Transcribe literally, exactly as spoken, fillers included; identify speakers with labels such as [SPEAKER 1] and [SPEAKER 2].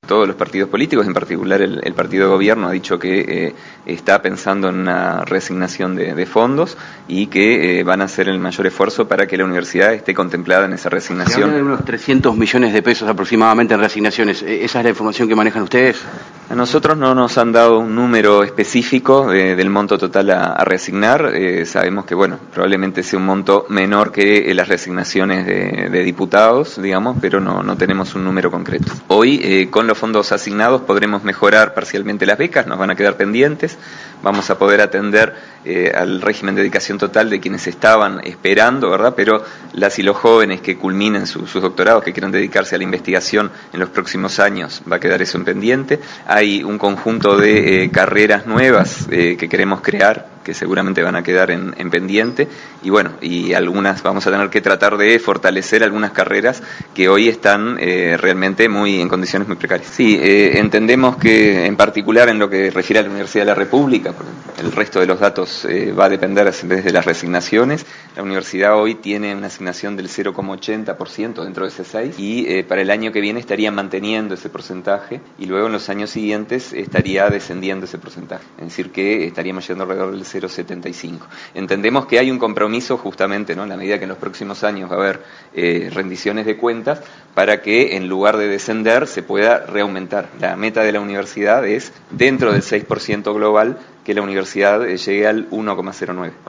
[SPEAKER 1] todos los partidos políticos, en particular el, el partido de gobierno ha dicho que eh, está pensando en una reasignación de, de fondos y que eh, van a hacer el mayor esfuerzo para que la universidad esté contemplada en esa reasignación.
[SPEAKER 2] Se habla de unos trescientos millones de pesos aproximadamente en reasignaciones. ¿Esa es la información que manejan ustedes?
[SPEAKER 1] A nosotros no nos han dado un número específico eh, del monto total a, a reasignar. Eh, sabemos que, bueno, probablemente sea un monto menor que eh, las reasignaciones de, de diputados, digamos, pero no, no tenemos un número concreto. Hoy, eh, con los fondos asignados, podremos mejorar parcialmente las becas, nos van a quedar pendientes. Vamos a poder atender eh, al régimen de dedicación total de quienes estaban esperando, ¿verdad? Pero las y los jóvenes que culminen su, sus doctorados, que quieran dedicarse a la investigación en los próximos años, va a quedar eso en pendiente. Hay un conjunto de eh, carreras nuevas eh, que queremos crear, que seguramente van a quedar en, en pendiente, y bueno, y algunas vamos a tener que tratar de fortalecer algunas carreras que hoy están eh, realmente muy en condiciones muy precarias. Sí, eh, entendemos que en particular en lo que refiere a la Universidad de la República, porque el resto de los datos eh, va a depender desde las reasignaciones, la universidad hoy tiene una asignación del cero coma ochenta por ciento dentro de ese seis, y eh, para el año que viene estaría manteniendo ese porcentaje, y luego en los años siguientes estaría descendiendo ese porcentaje, es decir que estaríamos yendo alrededor del cero coma setenta y cinco. Entendemos que hay un compromiso justamente, ¿no?, en la medida que en los próximos años va a haber eh, rendiciones de cuentas, para que en lugar de descender se pueda reaumentar. La meta de la universidad es, dentro del seis por ciento global, que la universidad llegue al uno coma cero nueve.